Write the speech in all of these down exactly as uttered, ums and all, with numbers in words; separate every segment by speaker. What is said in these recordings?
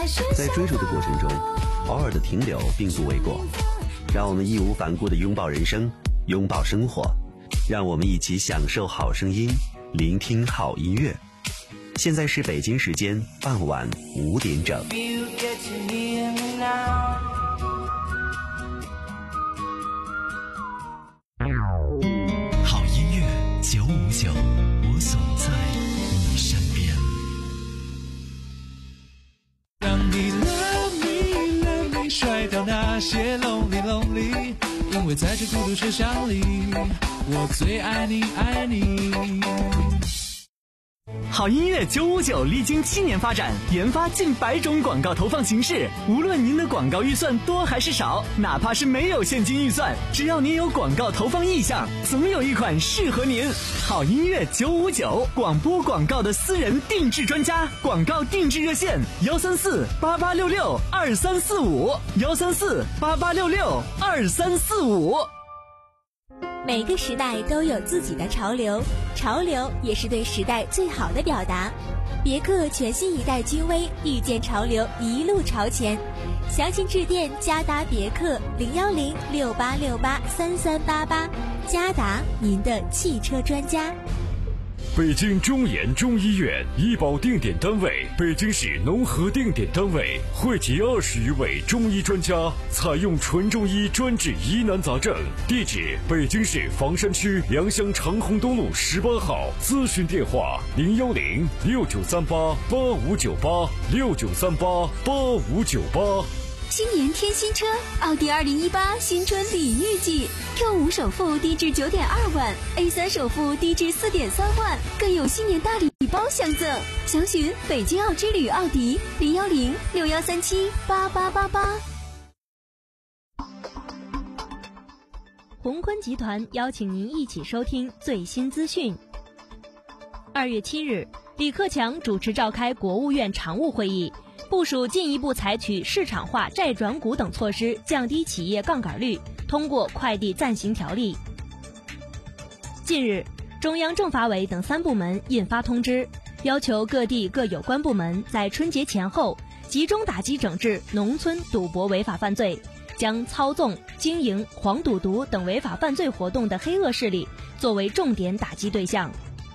Speaker 1: 在追逐的过程中，偶尔的停留并不为过。让我们义无反顾地拥抱人生，拥抱生活，让我们一起享受好声音，聆听好音乐。现在是北京时间傍晚五点整。
Speaker 2: 好音乐九五九，我总在你身边。
Speaker 3: 让你 love me love me 甩掉那些 lonely lonely， 因为在这孤独车厢里，我最爱你爱你。
Speaker 4: 好音乐九五九历经七年发展，研发近百种广告投放形式。无论您的广告预算多还是少，哪怕是没有现金预算，只要您有广告投放意向，总有一款适合您。好音乐九五九，广播广告的私人定制专家，广告定制热线幺三四八八六六二三四五幺三四八八六六二三四五。
Speaker 5: 每个时代都有自己的潮流，潮流也是对时代最好的表达。别克全新一代君威，遇见潮流，一路朝前。详情致电嘉达别克零幺零六八六八三三八八，嘉达，您的汽车专家。
Speaker 6: 北京中研中医院医保定点单位，北京市农合定点单位，汇集二十余位中医专家，采用纯中医专治疑难杂症。地址：北京市房山区良乡长虹东路十八号。咨询电话：零幺零六九三八八五九八六九三八八五九八。
Speaker 5: 新年添新车，奥迪二零一八新春礼遇季 ，Q 五首付低至九点二万 ，A 三首付低至四点三万，更有新年大礼包相赠。详询北京奥之旅奥迪零幺零六幺三七八八八八。
Speaker 7: 宏坤集团邀请您一起收听最新资讯。二月七日，李克强主持召开国务院常务会议，部署进一步采取市场化债转股等措施，降低企业杠杆率，通过快递暂行条例。近日，中央政法委等三部门印发通知，要求各地各有关部门在春节前后集中打击整治农村赌博违法犯罪，将操纵、经营黄赌毒等违法犯罪活动的黑恶势力作为重点打击对象。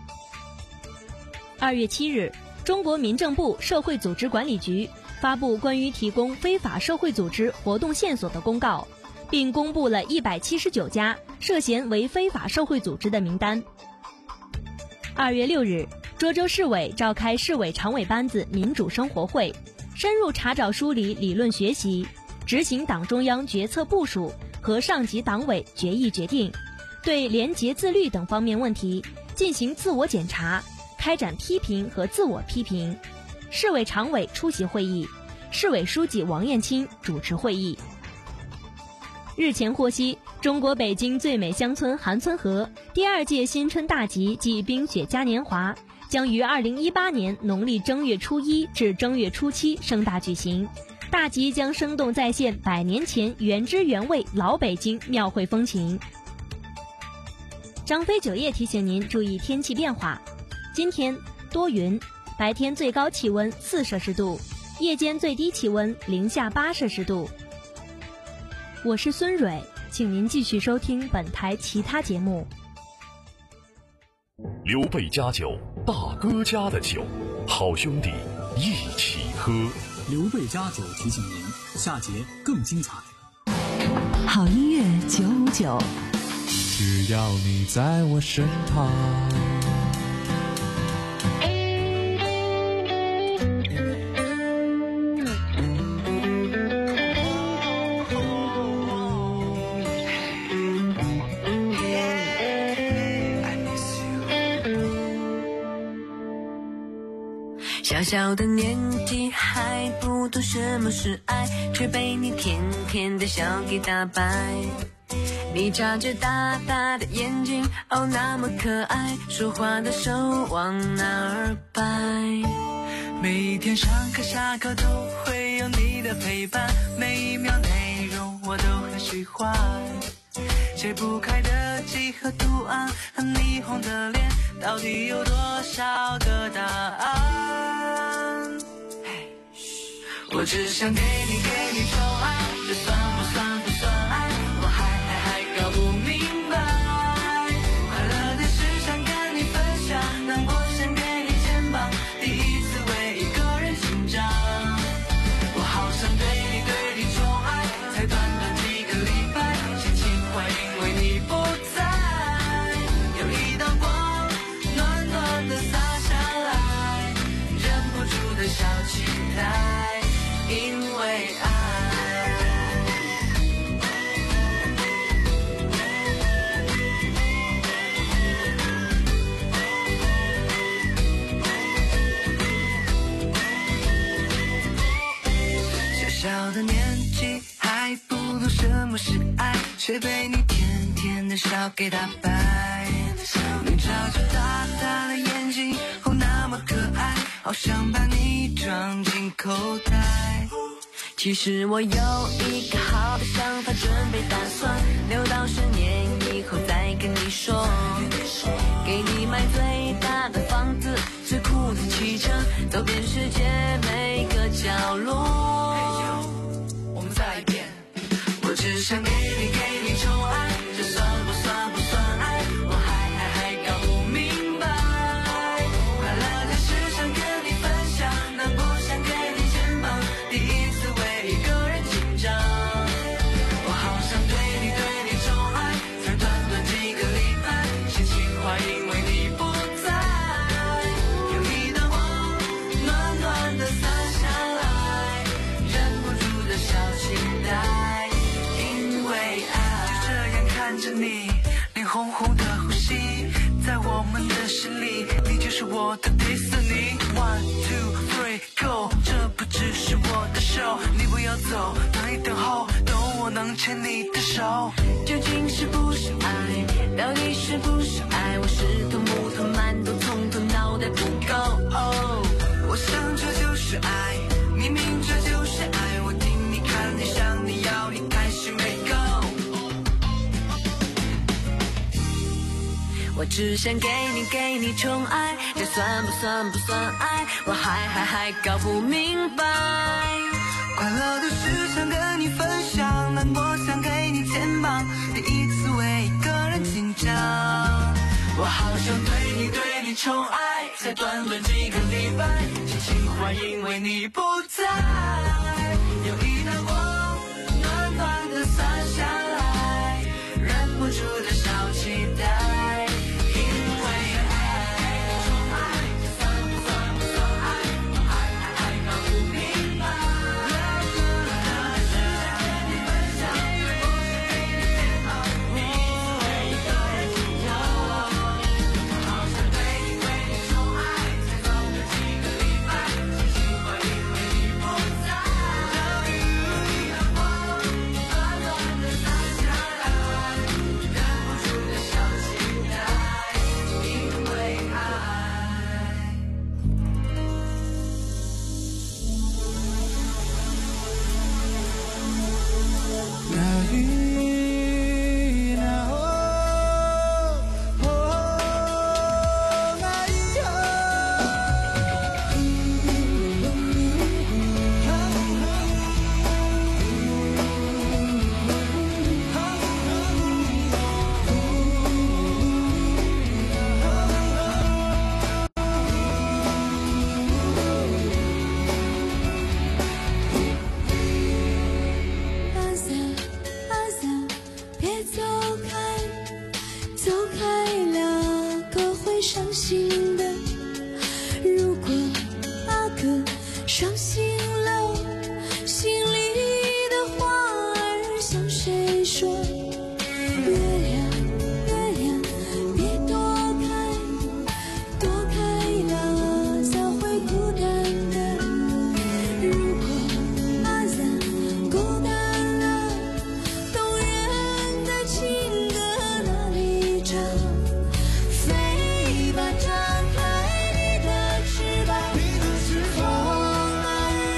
Speaker 7: 二月七日，中国民政部社会组织管理局发布关于提供非法社会组织活动线索的公告，并公布了一百七十九家涉嫌为非法社会组织的名单。二月六日，涿州市委召开市委常委班子民主生活会，深入查找梳理理论学习，执行党中央决策部署和上级党委决议决定，对廉洁自律等方面问题进行自我检查，开展批评和自我批评。市委常委出席会议，市委书记王艳青主持会议。日前获悉，中国北京最美乡村韩村河第二届新春大集暨冰雪嘉年华将于二零一八年农历正月初一至正月初七盛大举行。大集将生动再现百年前原汁原味老北京庙会风情。张飞酒业提醒您注意天气变化，今天多云，白天最高气温四摄氏度，夜间最低气温零下八摄氏度。我是孙蕊，请您继续收听本台其他节目。
Speaker 6: 刘备家酒，大哥家的酒，好兄弟一起喝。
Speaker 2: 刘备家酒提醒您，下节更精彩。
Speaker 8: 好音乐九五九，
Speaker 3: 只要你在我身旁。
Speaker 9: 小小的年纪还不懂什么是爱，却被你甜甜的笑给打败。你眨着大大的眼睛，哦那么可爱，说话的手往哪儿摆？
Speaker 3: 每一天上课下课都会有你的陪伴，每一秒内容我都很喜欢。解不开的几何图案和霓虹的脸，到底有多少个答案？ 我只想给你给你宠爱，这算不算不算爱？我还还还搞不明白。快乐的事想跟你分享，难过想给你肩膀，第一次为一个人紧张。我好想对你对你宠爱，才短短几个礼拜，心情坏因为你不在。有一道光暖暖的洒下来，忍不住的小期待，因为爱。小小的年纪还不懂什么是爱，却被你甜甜的笑给打败。你眨着大大的眼睛，哦那么可爱，好想把你装进口袋。
Speaker 9: 其实我有一个好的想法，准备打算留到十年以后再跟你说，给你买最大的房子，最酷的汽车，走遍世界每个角落。
Speaker 3: 我们再一遍，我只想给你给你宠爱，这算不算不算爱？我还还还搞不明白。快乐的事想跟你分享，难过想给你肩膀，第一次为一个人紧张。我好想对你对你宠爱，才短短几个礼拜，心情坏因为你不在。有一道光暖暖的洒下来，忍不住的小期待，因为爱。就这样看着你，脸红红的呼吸，在我们的视里，你就是我的迪士尼。One two three go， 这不只是我的手，你不要走，等一等候，等我能牵你的手。
Speaker 9: 究竟是不是爱？到底是不是爱？我是头木头馒头，从头脑袋不够。哦，
Speaker 3: 我想这就是爱，明明这就是爱，我听你看你想你要你开始没够。
Speaker 9: 我只想给你给你宠爱，这算不算不算爱？我还还还搞不明白。
Speaker 3: 快乐的事想跟你分享，难过想给你肩膀，第一次为一个人紧张。我好想对你对你宠爱，才短短几个礼拜，心情坏因为你不在。有一道光暖暖的洒下来，忍不住的小期待，因为爱。宠爱这算不算不算爱？我还还还搞不明白。飞吧，张开你的翅膀，你的翅膀，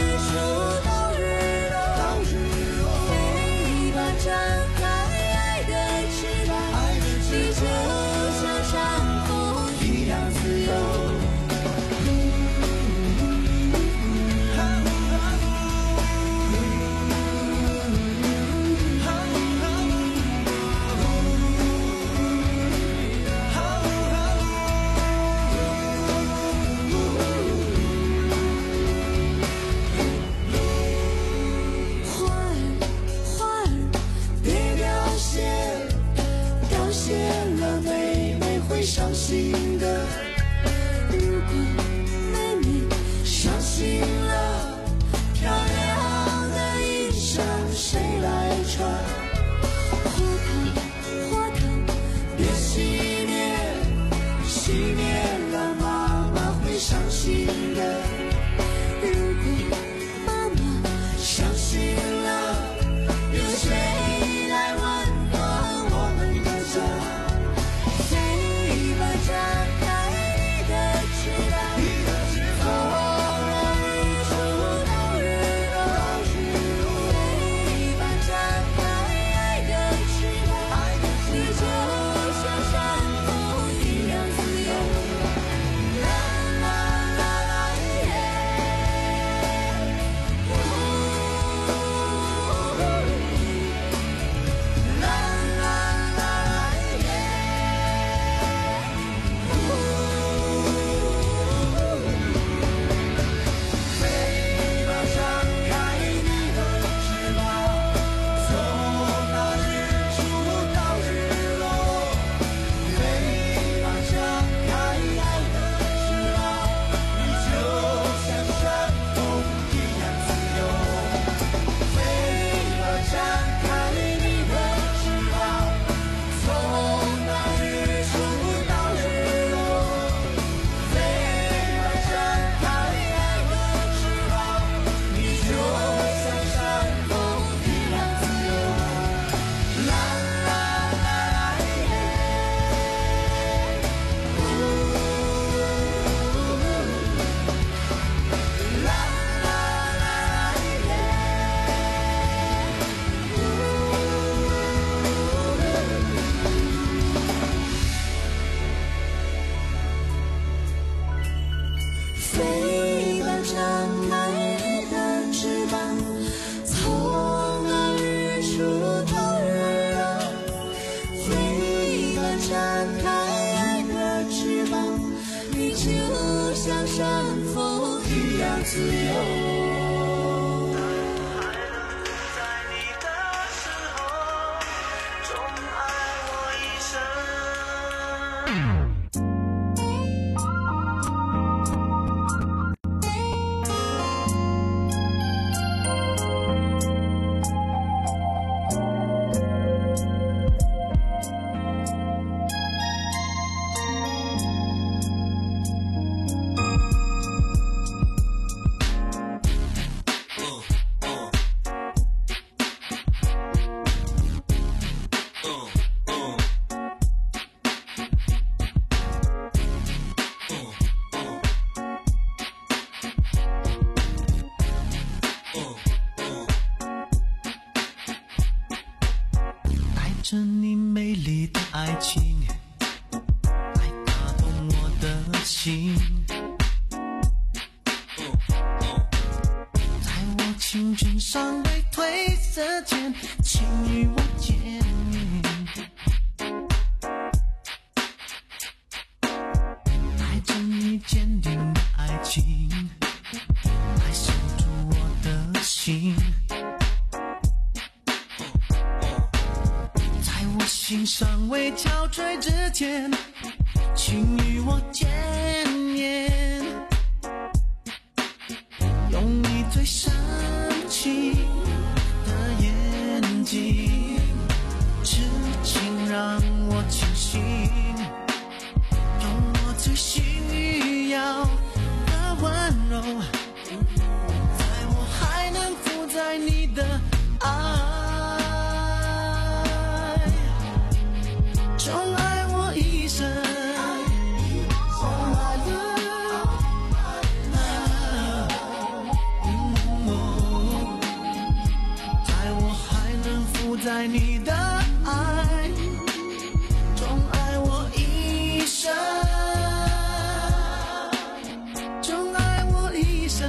Speaker 3: 山峰一样自由。
Speaker 10: 着你美丽的爱情，来打动我的心。在我青春尚未褪色前，请与我见面。带着你坚定的爱情，来守住我的心。心尚未憔悴之前，请与我见面。用你最深情的眼睛，痴情让我清醒，用我最需要的温柔，在我还能附在你的爱。宠爱我一生，宠爱了，在我还能附在你的爱，宠爱我一生，宠爱我一生。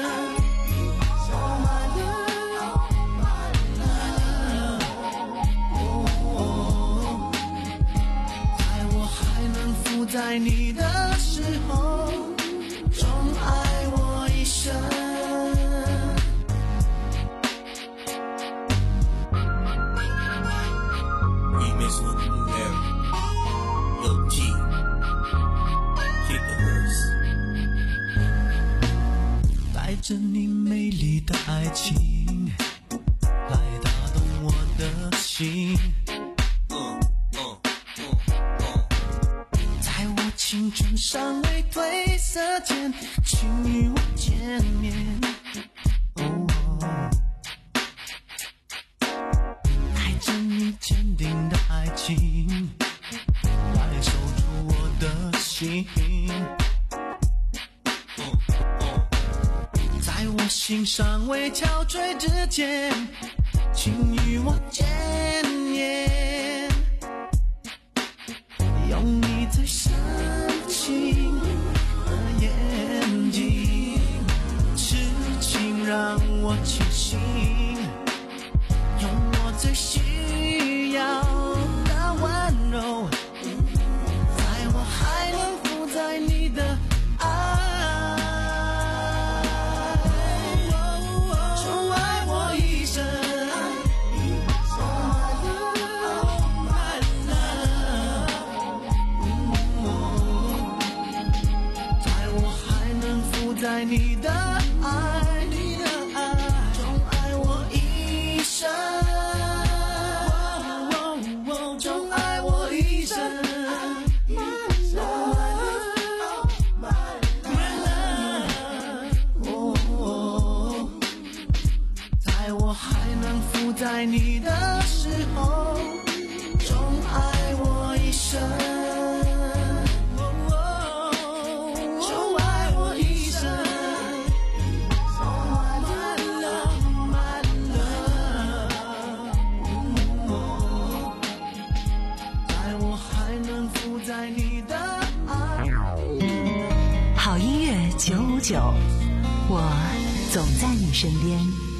Speaker 10: 在你的时候，宠爱我一生。
Speaker 11: Remix with Larry, Lil G, Kick the verse。
Speaker 10: 带着你美丽的爱情，来打动我的心。青春尚未褪色前，请与我见面。哦，带着你坚定的爱情，来守住我的心。在我心尚未憔悴之前，请与我见面。用你最深情的眼睛，痴情让我清醒，用我最需要的温柔，在我还能附在你的爱，宠爱我一生。在你的爱，你的爱，宠爱我一生，宠爱我一生。在我还能附在你的时候，宠爱我一生。
Speaker 8: 好音乐九五九，我总在你身边。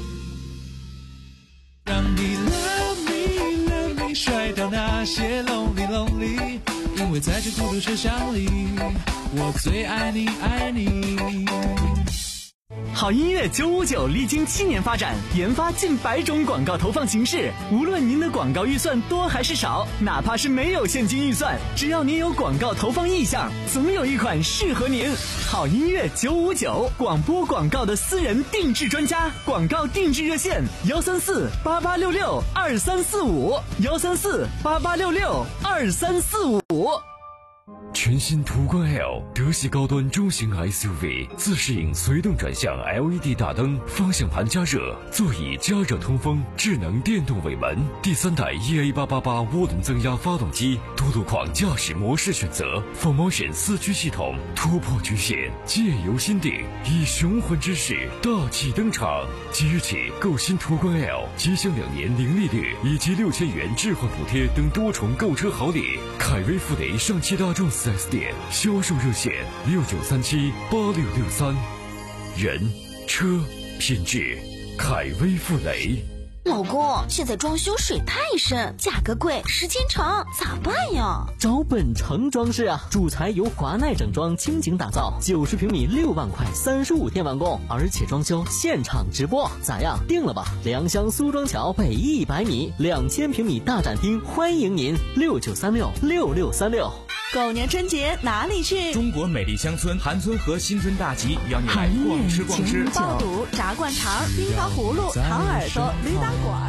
Speaker 12: 让你 love me love me 甩掉那些 lonely lonely， 因为在这孤独车厢里， 我最爱你爱你。
Speaker 4: 好音乐九五九历经七年发展，研发近百种广告投放形式。无论您的广告预算多还是少，哪怕是没有现金预算，只要您有广告投放意向，总有一款适合您。好音乐九五九，广播广告的私人定制专家，广告定制热线：幺三四八八六六二三四五，幺三四八八六六二三四五。
Speaker 6: 全新途观 L 德系高端中型 S U V， 自适应随动转向 L E D 大灯，方向盘加热，座椅加热通风，智能电动尾门，第三代 E A 八八八涡轮增压发动机，多路况驾驶模式选择 ，four motion 四驱系统，突破局限，借由心定，以雄浑之势大气登场。即日起购新途观 L， 即享两年零利率以及六千元置换补贴等多重购车好礼。凯威富雷上汽大众四 S 店销售热线六九三七八六六三，人车品质，凯威富雷。
Speaker 13: 老公，现在装修水太深，价格贵，时间长，咋办呀？
Speaker 14: 找本城装饰啊，主材由华奈整装倾情打造，九十平米六万块，三十五天完工，而且装修现场直播，咋样？定了吧？良乡苏庄桥北一百米，两千平米大展厅，欢迎您，六九三六六六三六。
Speaker 15: 狗年春节哪里去？
Speaker 16: 中国美丽乡村韩村和新村大集邀你来逛吃逛吃，
Speaker 15: 爆肚、炸灌肠、冰糖葫芦、糖耳朵、驴打滚。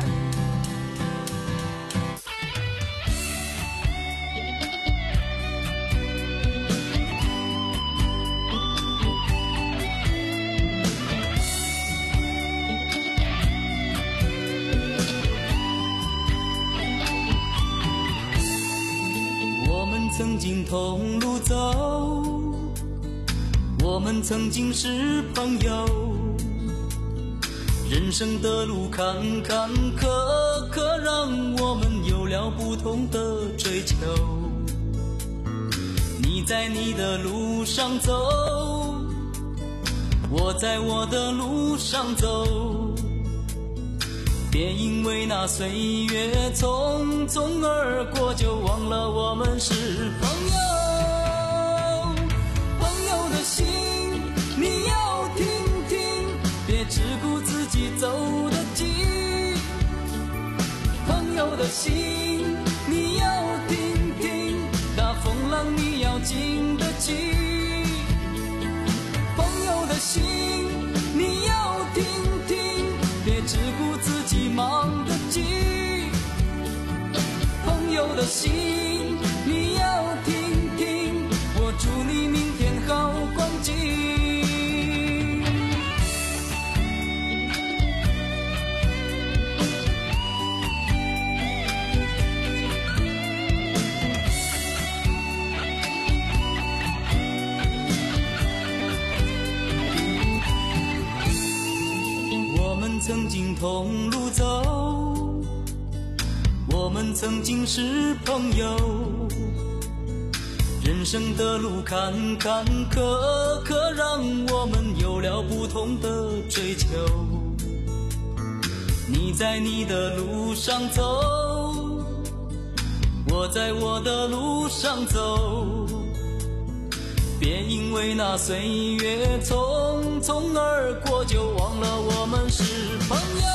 Speaker 10: 曾经同路走，我们曾经是朋友，人生的路坎坎坷坷，让我们有了不同的追求。你在你的路上走，我在我的路上走，别因为那岁月匆匆而过，就忘了我们是朋友。朋友的心你要听听，别只顾自己走得急。朋友的心你要听听，大风浪你要经得起。朋友的心你要听听，别只顾自己忙得急。朋友的心你要听听，我祝你明天好光景。我们曾经同路走，我们曾经是朋友，人生的路坎坎坷坷，让我们有了不同的追求。你在你的路上走，我在我的路上走，别因为那岁月匆匆而过，就忘了我们是朋友。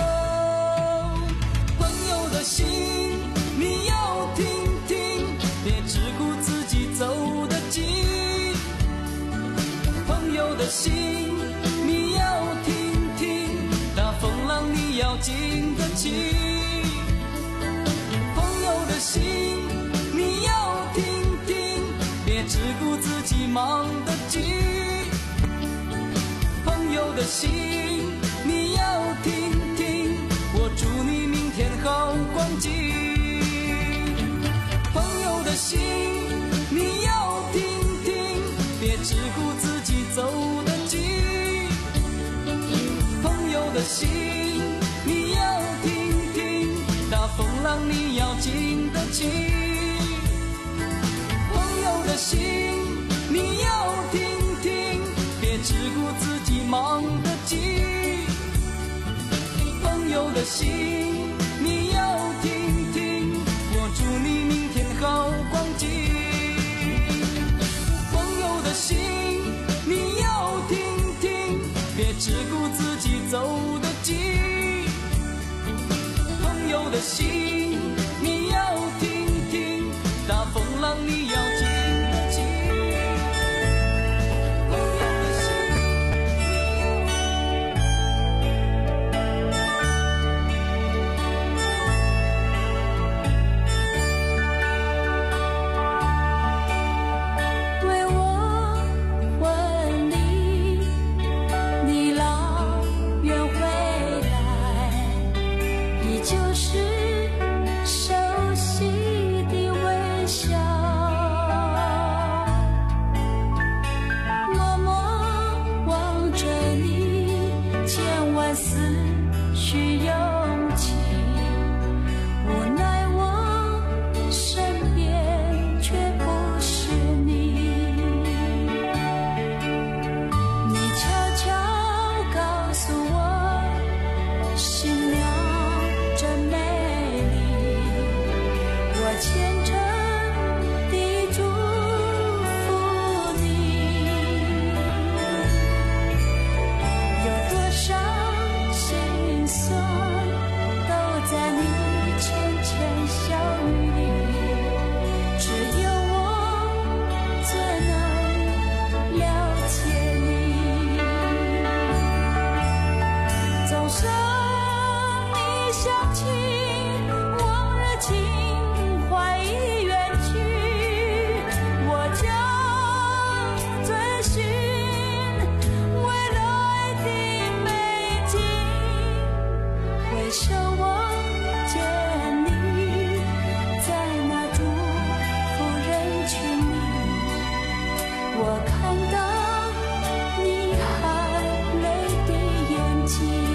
Speaker 10: 朋友的心你要听听，别只顾自己走得急。朋友的心你要听听，大风浪你要经得起。朋友的心你要听听，别只顾自己忙得急。朋友的心你要听听，我祝你明天好光景。朋友的心你要听听，别只顾自己走得急。朋友的心你要听听，大风浪你要经得起。朋友的心你要听听，别只顾自己忙得急。朋友的心你要听听，我祝你明天好光景。朋友的
Speaker 3: 走得近。朋友的心你要听听，大风浪你要经得起。朋友的心
Speaker 9: 为我婚礼，你老远回来，依旧是熟悉的微笑，默默望着你，千万思绪涌起，无奈我身边却不是你。你悄悄告诉我，新娘真美丽，我虔诚地祝福你。有多少心酸，都在你浅浅笑语里，只有我最能了解你。总是你想起，往日情怀已远去，我将追寻未来的美景。回首我见你，在那祝福人群里，我看到你含泪的眼睛。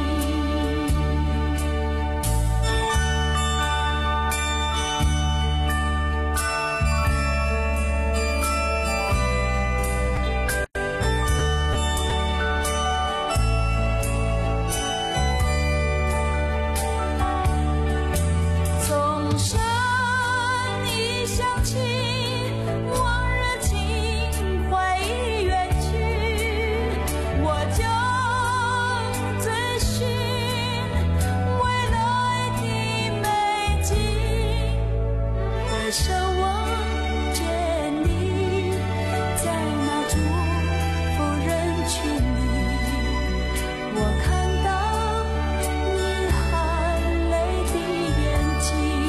Speaker 9: 总是你想起，往日情怀已远去，我将追寻未来的美景。回首我见你，在那祝福人群里，我看到你含泪的眼睛。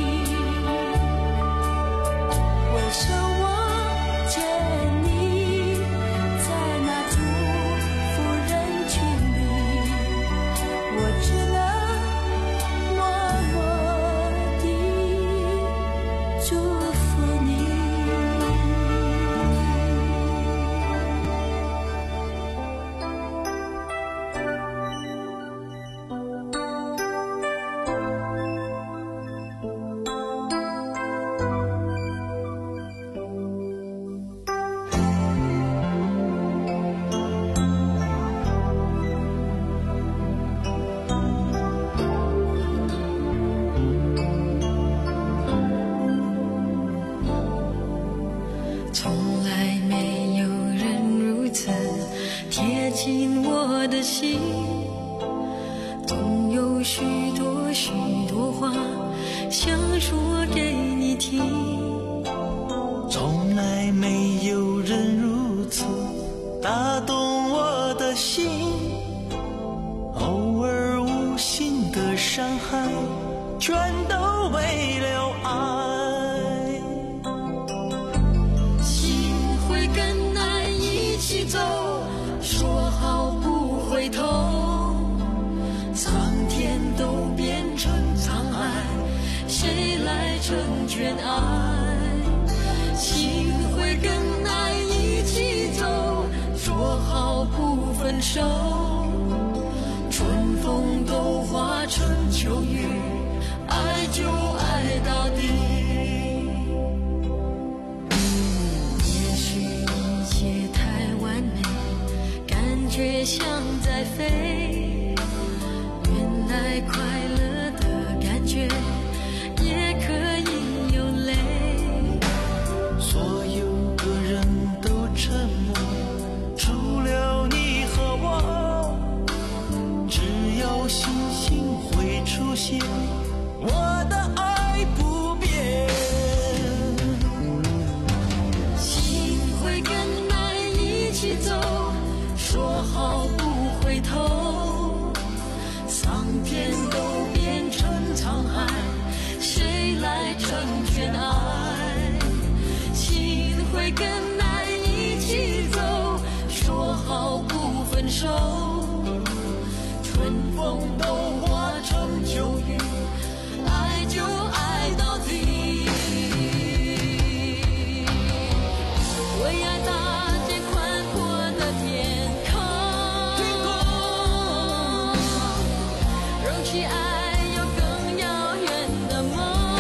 Speaker 9: 回首我见你，在那祝福人群里，我只能默默地祝福你。从来没有人如此贴近我的心，总有许多许多话想说给你听。
Speaker 10: 从来没有人如此打动我的心，偶尔无心的伤害，全都为了爱。
Speaker 9: 心会跟爱一起走，说好不回头，苍天都变成沧海，谁来成全爱？心会跟爱一起走，说好不分手，春风都化成秋雨，爱就爱到底。也许一切太完美，感觉像在飞，原来快乐的感觉也可以有泪。
Speaker 10: 所有的人都沉默，除了你和我。
Speaker 9: 走，说好不回头，桑田都变成沧海，谁来成全爱？心会更难一起走，说好不分手，春风都化成秋雨，爱就爱到底。为爱搭建宽阔的天空，容起爱有更遥远的梦。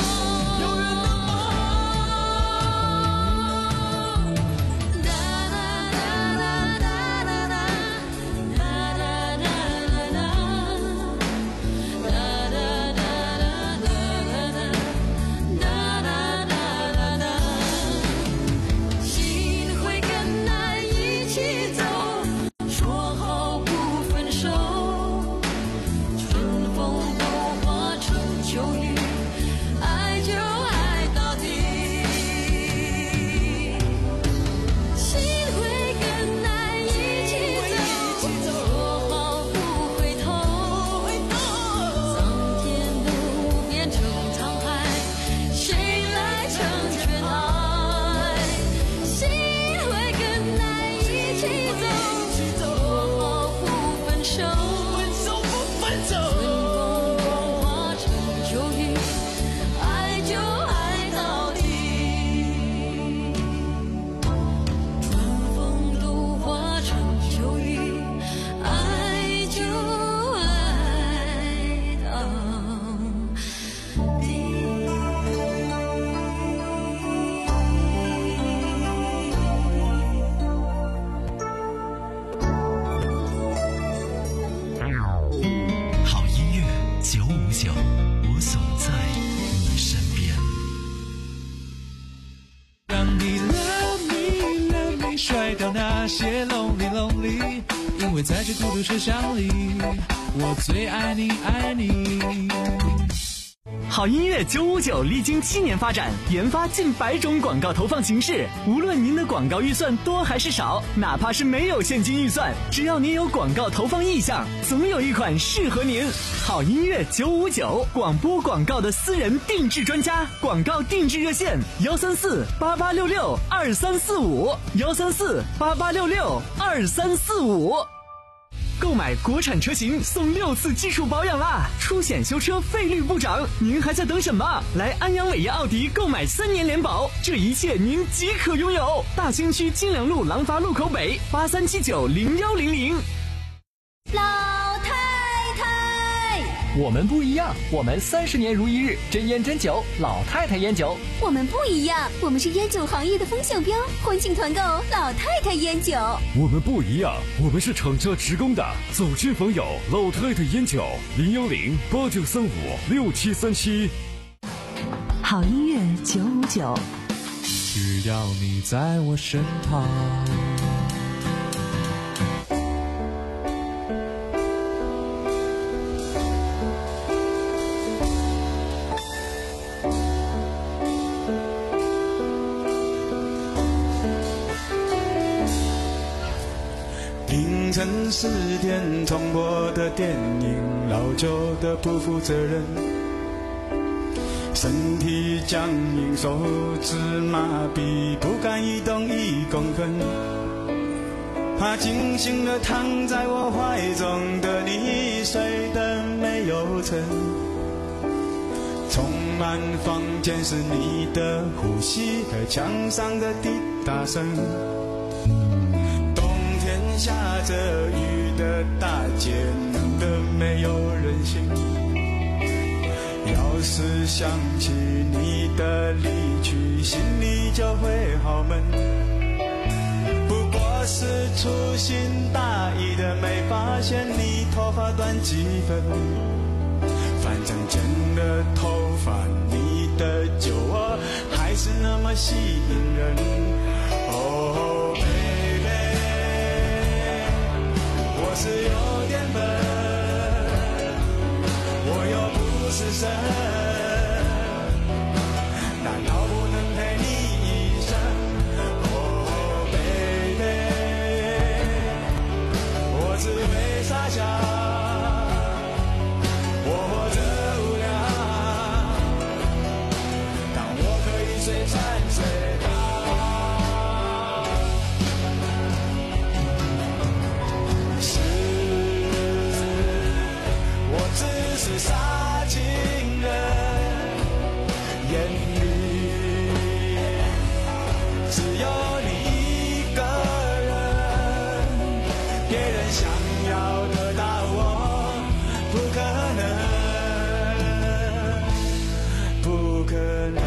Speaker 12: 那些 lonely lonely， 因为在这孤独车厢里，我最爱你爱你。
Speaker 4: 好音乐九五九历经七年发展，研发近百种广告投放形式。无论您的广告预算多还是少，哪怕是没有现金预算，只要您有广告投放意向，总有一款适合您。好音乐九五九，广播广告的私人定制专家，广告定制热线：幺三四八八六六二三四五，幺三四八八六六二三四五。购买国产车型送六次技术保养啦！出险修车费率不涨，您还在等什么？来安阳伟业奥迪购买三年联保，这一切您即可拥有。大兴区金良路廊坊路口北八三七九零幺零零。
Speaker 13: 老太太，
Speaker 17: 我们不一样，我们三十年如一日，真烟真酒，老太太烟酒。
Speaker 13: 我们不一样，我们是烟酒行业的风向标，欢庆团购老太太烟酒。
Speaker 6: 我们不一样，我们是厂家职工的，走亲访友，老太太烟酒，零幺零八九三五六七三七。
Speaker 8: 好音乐九五九，
Speaker 12: 只要你在我身旁。
Speaker 10: 凌晨四点重播的电影，老旧的不负责任，身体僵硬，手指麻痹，不敢移动一公分，怕惊醒了躺在我怀中的你，睡得没有沉，充满房间是你的呼吸和墙上的滴答声，下着雨的大街，冷得没有人性。要是想起你的离去，心里就会好闷。不过是粗心大意的，没发现你头发短几分。反正剪了头发，你的酒窝还是那么吸引人。哦。我是有点笨，我又不是神，难道不能陪你一生？哦，baby， 想要得到我，不可能，不可能。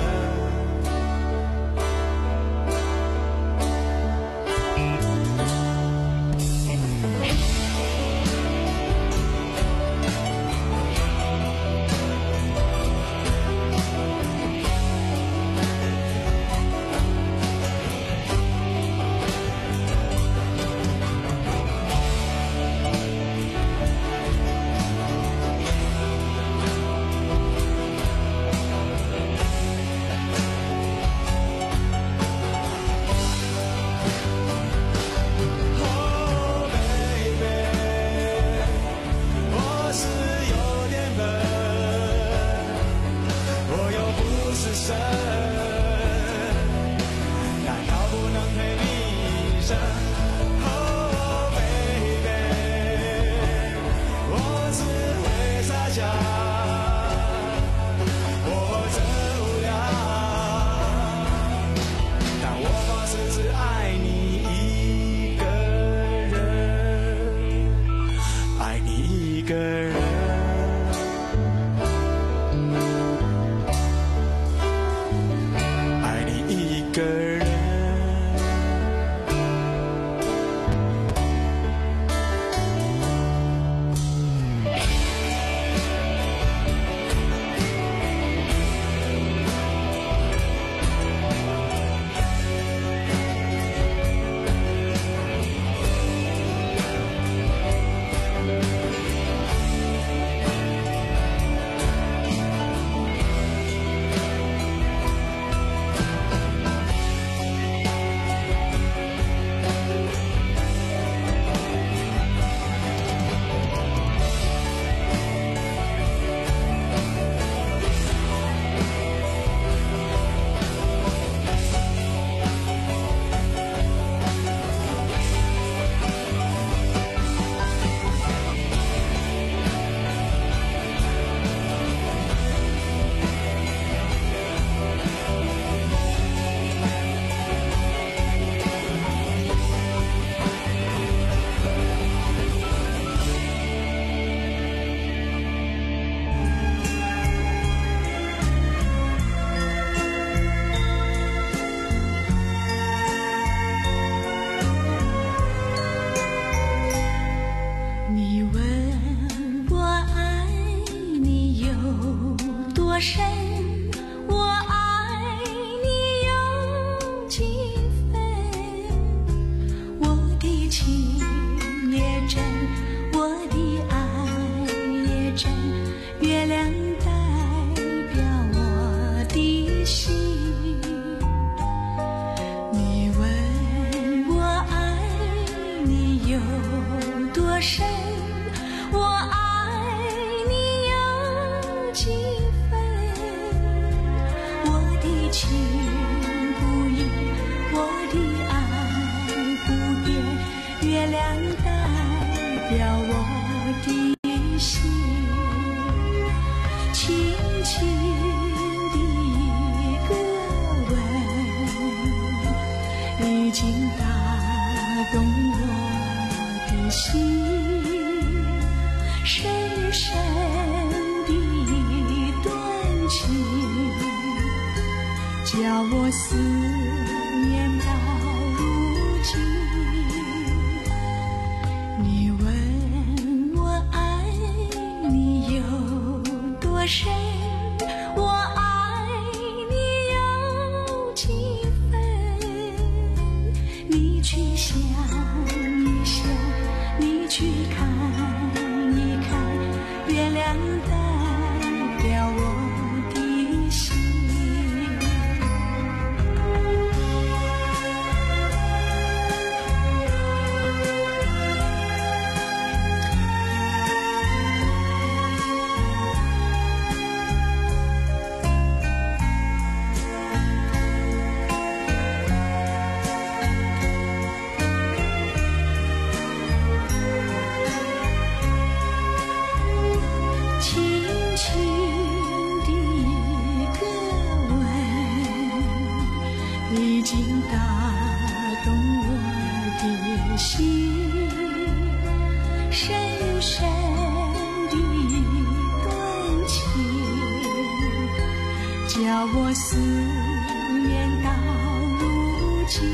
Speaker 9: 深深的一段情，叫我思念到如今。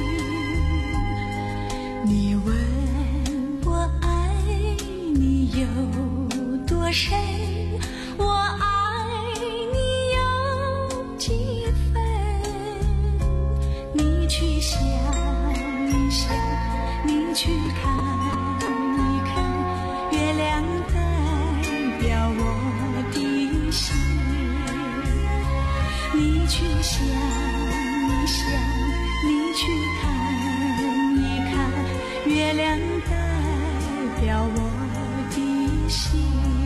Speaker 9: 你问我爱你有多深，我爱你有几分，你去想一想，你去看一看，月亮代表我的心。你去想一想，你去看一看，月亮代表我的心。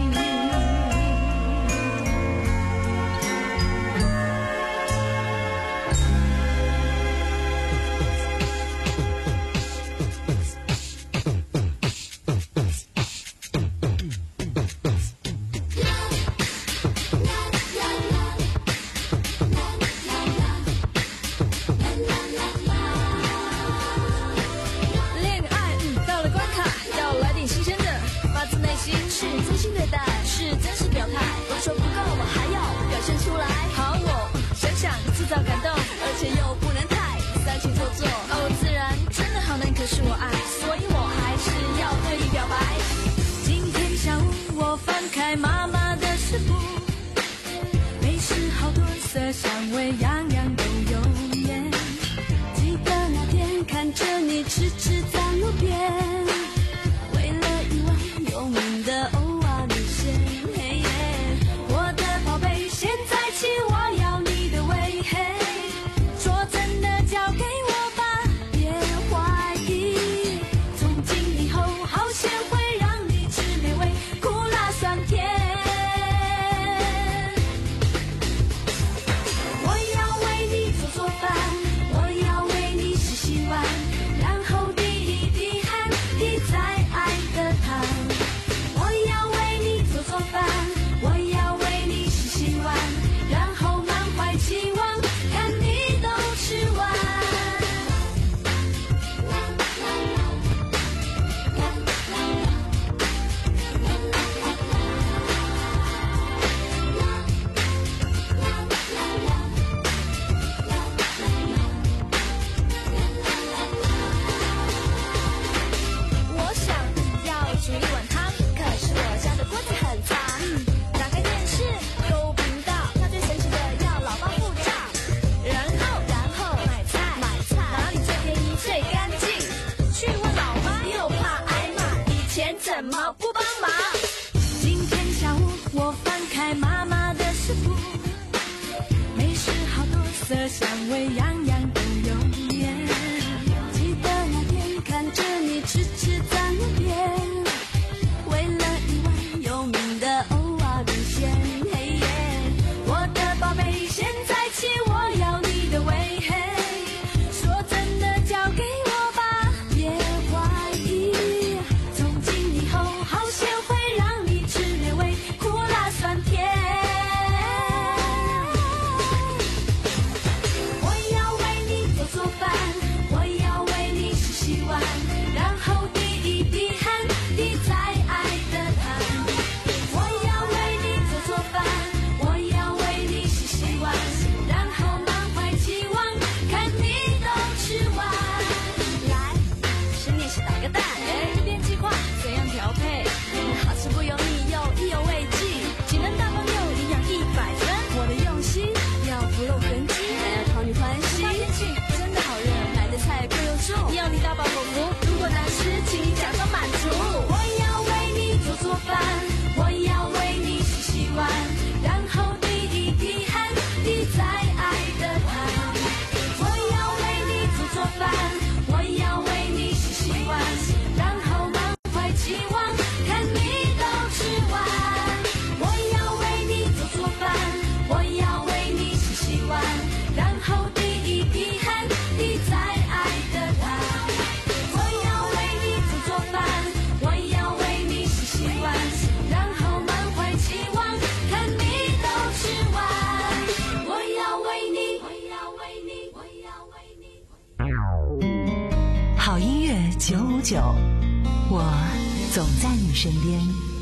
Speaker 9: 妈妈的食谱，美食好多色香味，样样都有颜。记得那天看着你痴痴在路边，为了一碗有名的欧阿米线。嘿耶，我的宝贝，现在起我要你的胃，嘿，说真的交给我吧，别怀疑。从今以后，好咸会让你吃美味，苦辣酸甜。怎么不帮忙？今天下午我翻开妈妈的食谱，美食好多色香味，样样都有颜。记得那天看着你痴痴在路边，为了一碗有名的欧阿米线。嘿耶，我的宝贝，现在起我要你的胃，嘿，说真的交给我吧，别怀疑。好咸会让你吃美味，苦辣酸甜。我要为你做做饭，我要为你洗洗碗，然后滴一滴汗滴在爱的汤。我要为你做做饭，我要为你洗洗碗，然后满怀期望看你都吃完。来，十年是打个蛋，哎，变计划怎样调配？好吃不油腻又意犹未尽，技能大方又营养一百分。我的用心要不露痕迹，还要讨你欢喜。大天气真的好热，买的菜贵又重，要你大饱口福。如果难吃，请你假装满足。我要为你做做饭，我要为你洗洗碗，然后滴一滴汗滴在爱的汤。我要为你做做饭，我要为你洗洗碗，然后满怀期望看你都吃完。我要为你做做饭，我要为你洗洗碗，然后滴一滴汗滴在爱的汤。我要为你做做饭，我要为你洗洗碗，然后满怀期望看你都吃完。我要为你，我要为你，我要为你。
Speaker 8: 好音乐九五九，我总在你身边。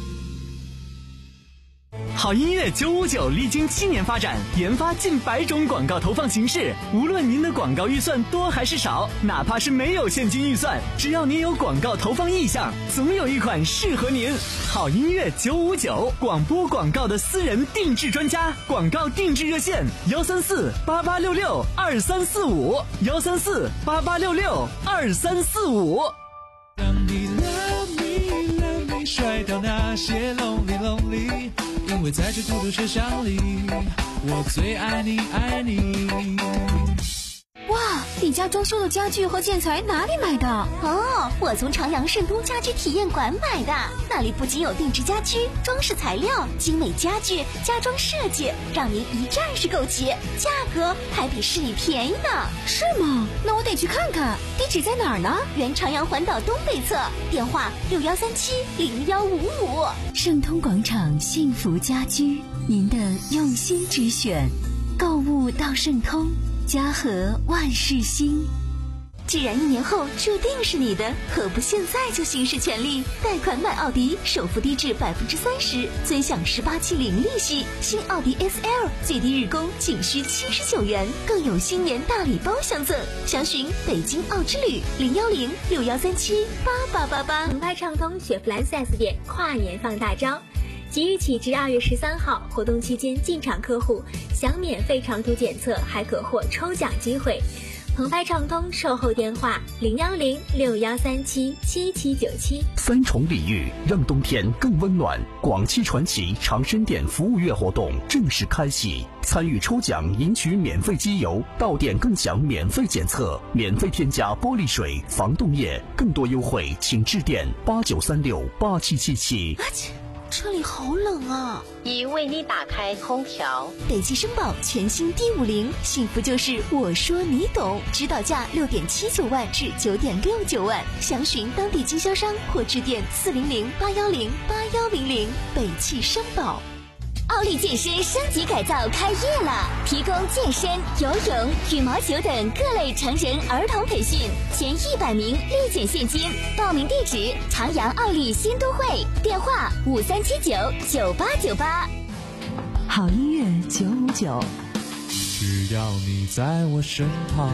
Speaker 4: 好音乐九五九历经七年发展，研发近百种广告投放形式。无论您的广告预算多还是少，哪怕是没有现金预算，只要您有广告投放意向，总有一款适合您。好音乐九五九，广播广告的私人定制专家，广告定制热线：幺三四八八六六二三四五，幺三四八八六六二三四五。
Speaker 12: 当你 love me love me 甩掉那些 lonely lonely， 因为在这孤独车厢里，我最爱你爱你。
Speaker 13: 哇，你家装修的家具和建材哪里买的？哦，我从长阳盛都家居体验馆买的，那里不仅有定制家居、装饰材料、精美家具、家装设计，让您一站式购齐，价格还比市里便宜呢。是吗？那我得去看看。地址在哪儿呢？原长阳环岛东北侧，电话六幺三七零幺五五。
Speaker 8: 盛通广场幸福家居，您的用心之选，购物到盛通。家和万事兴。
Speaker 13: 既然一年后注定是你的，何不现在就行使权利？贷款买奥迪，首付低至百分之三十，尊享十八期零利息。新奥迪 S L 最低日供仅需七十九元，更有新年大礼包相赠。详询北京奥之旅零幺零六幺三七八八八八。
Speaker 5: 澎湃畅通雪佛兰 四 S 店跨年放大招。即日起至二月十三号，活动期间进场客户享免费长途检测，还可获抽奖机会。澎湃畅通售后电话零幺零六幺三七七七九七。
Speaker 18: 三重礼遇让冬天更温暖。广汽传祺长生店服务月活动正式开启，参与抽奖赢取免费机油，到店更享免费检测，免费添加玻璃水、防冻液，更多优惠请致电八九三六八七七七。
Speaker 13: 这里好冷啊！
Speaker 19: 已为你打开空调。
Speaker 13: 北汽绅宝全新 D 五零，幸福就是我说你懂，指导价六点七九万至九点六九万，详询当地经销商或致电四零零八幺零八幺零零。北汽绅宝。
Speaker 5: 奥利健身升级改造开业了，提供健身、游泳、羽毛球等各类成人儿童培训，前一百名立减现金。报名地址：长阳奥利新都会，电话五三七九九八九八。
Speaker 8: 好音乐九五九，
Speaker 12: 只要你在我身旁。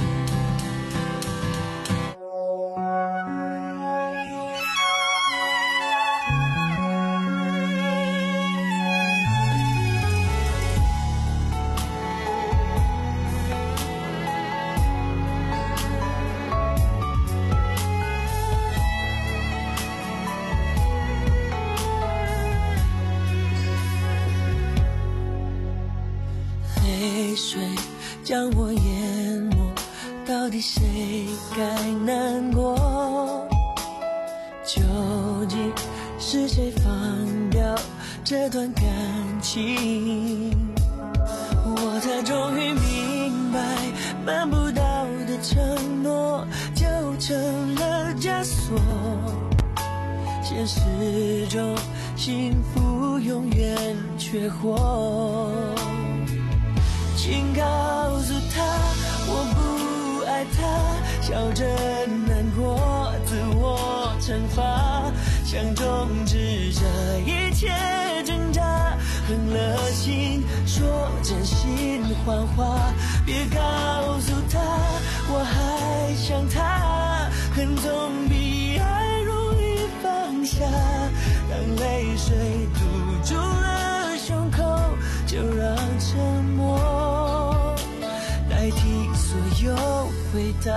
Speaker 10: 泪水将我淹没，到底谁该难过？究竟是谁放掉这段感情？我才终于明白，办不到的承诺就成了枷锁。现实中幸福永远缺货。请告诉他我不爱他，笑着难过，自我惩罚，想终止这一切挣扎，狠了心说真心谎话，别告诉他我还想他，恨总比爱容易放下，当泪水堵住了胸口，就让沉默代替所有回答。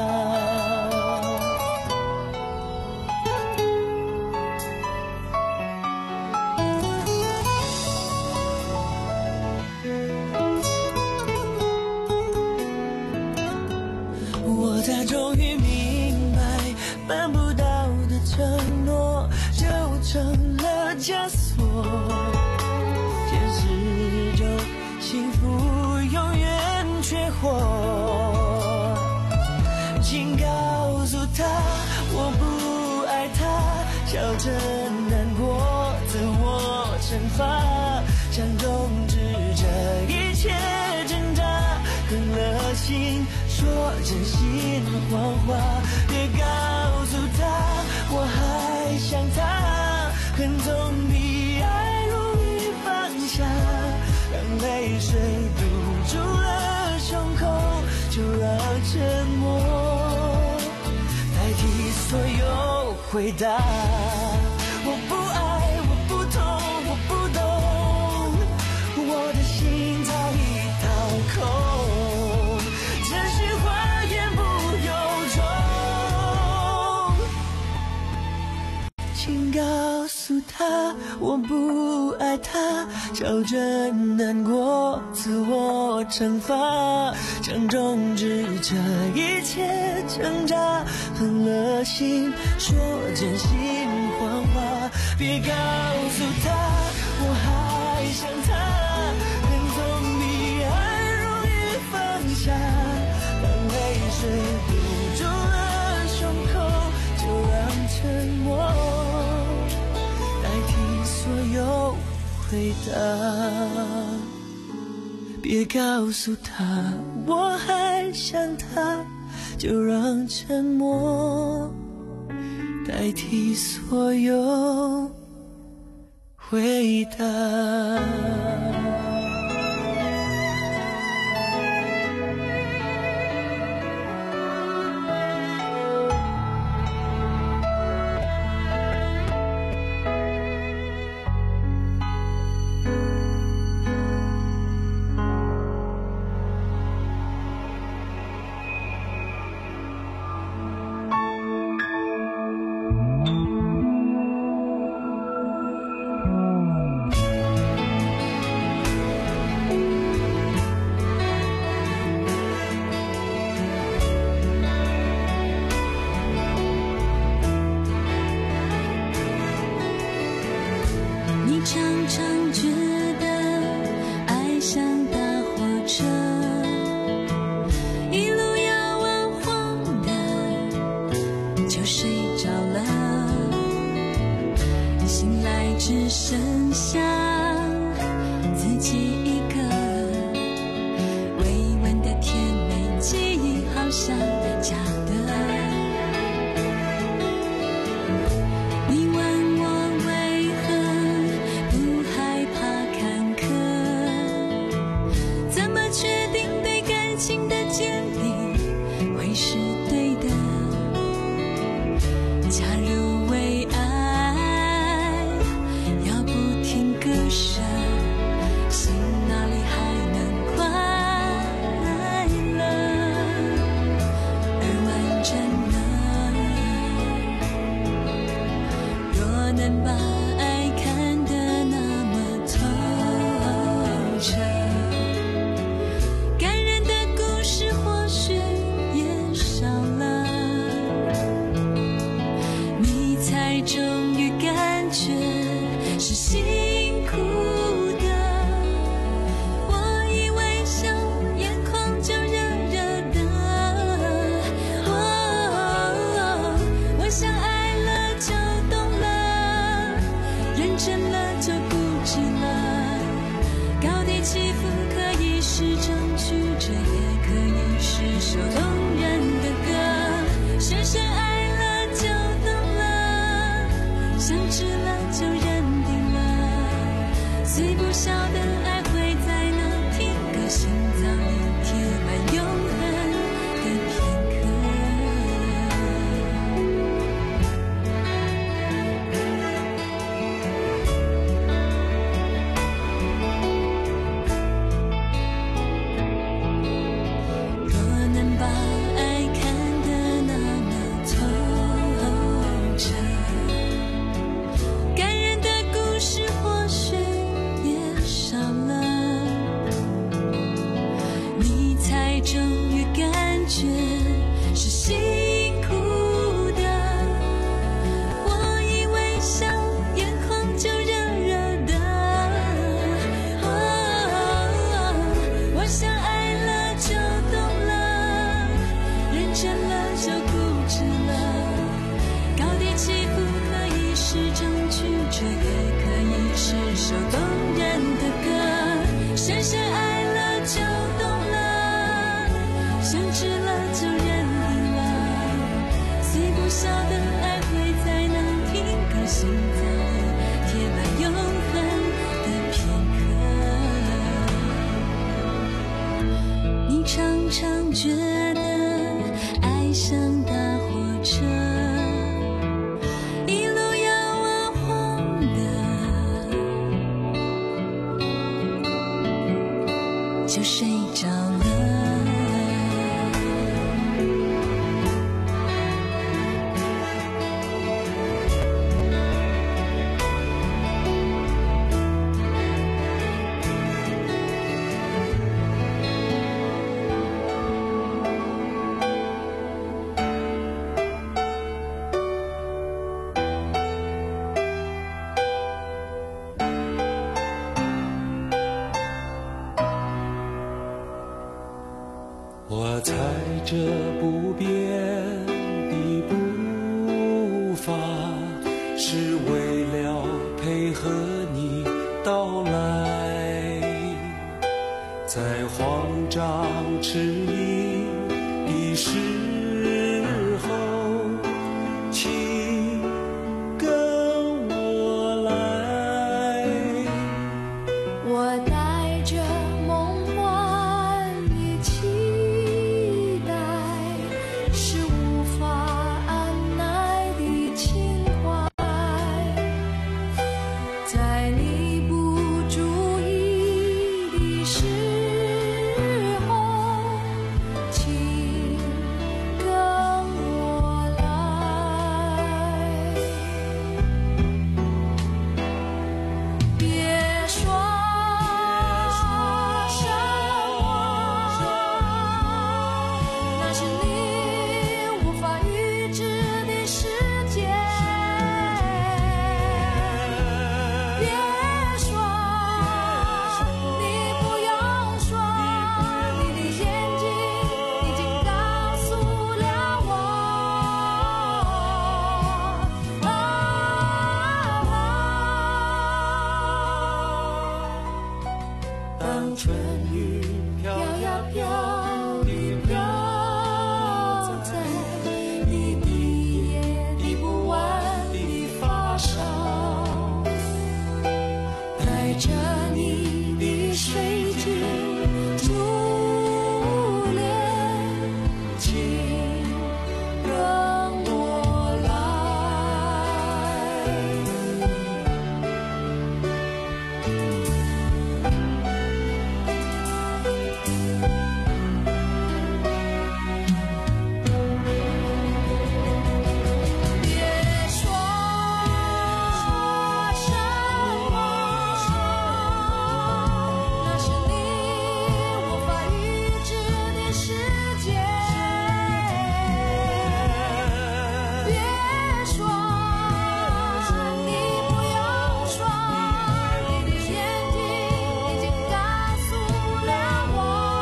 Speaker 10: 我才终于明白，办不到的承诺就成了枷锁。现实中幸福永远缺货。请告诉他我不爱他，笑着难过，自我惩罚，想终止这一切挣扎，狠了心说真心谎话，别告诉他我还想回答。我不爱，我不痛，我不懂，我的心早已掏空，真心话言不由衷。请告诉他，我不爱他，笑着难过，自我惩罚，想终止这一切挣扎，狠了心说真心谎话，别告诉他我还想他，人总比爱容易放下，当泪水堵住了胸口，就让沉默代替所有回答。别告诉他我还想他，就让沉默代替所有回答。
Speaker 9: 感人的故事或许也少了。
Speaker 10: 是为了配合你到来，在慌张迟疑的时候，请跟我来。
Speaker 20: 我带着梦幻的期待，是无法按耐的情怀，在你不注意的时候，请跟我来。别说什么，那是你无法预知的世界。别说，你不用说，你的眼睛已经告诉了我。当春雨飘呀飘地飘在你的眼滴不完的发梢，带着你的水晶珠帘，请跟我来。别说什么，那是你无法预知的世界。别说，你不用说，你的眼睛已经告诉了我。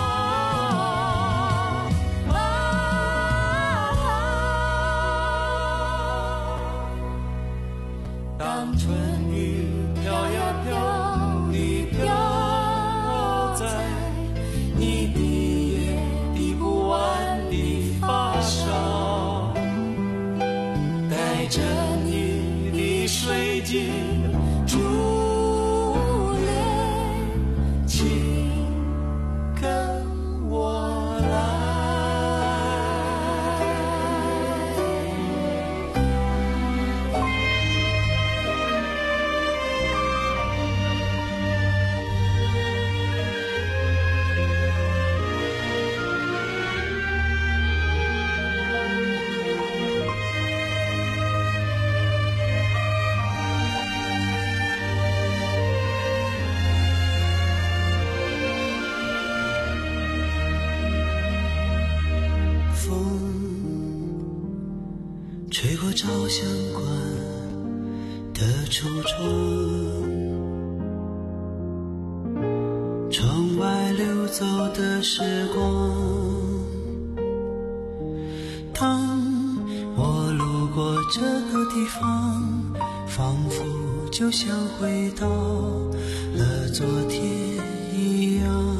Speaker 20: 当春雨飘呀飘地飘在你的眼滴不完的发梢，带着你的水晶珠帘，请跟我来。
Speaker 3: 吹过照相馆的橱窗，窗外流走的时光。当我路过这个地方，仿佛就像回到了昨天一样。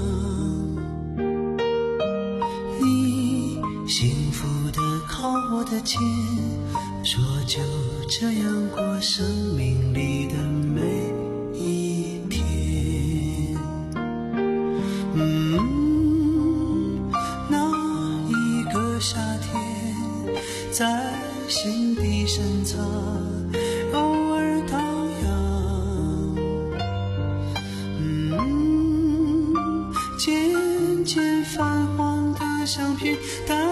Speaker 3: 你幸福地靠我的肩，说就这样过生命里的每一天。嗯，那一个夏天在心底深藏，偶尔荡漾。嗯，渐渐泛黄的相片带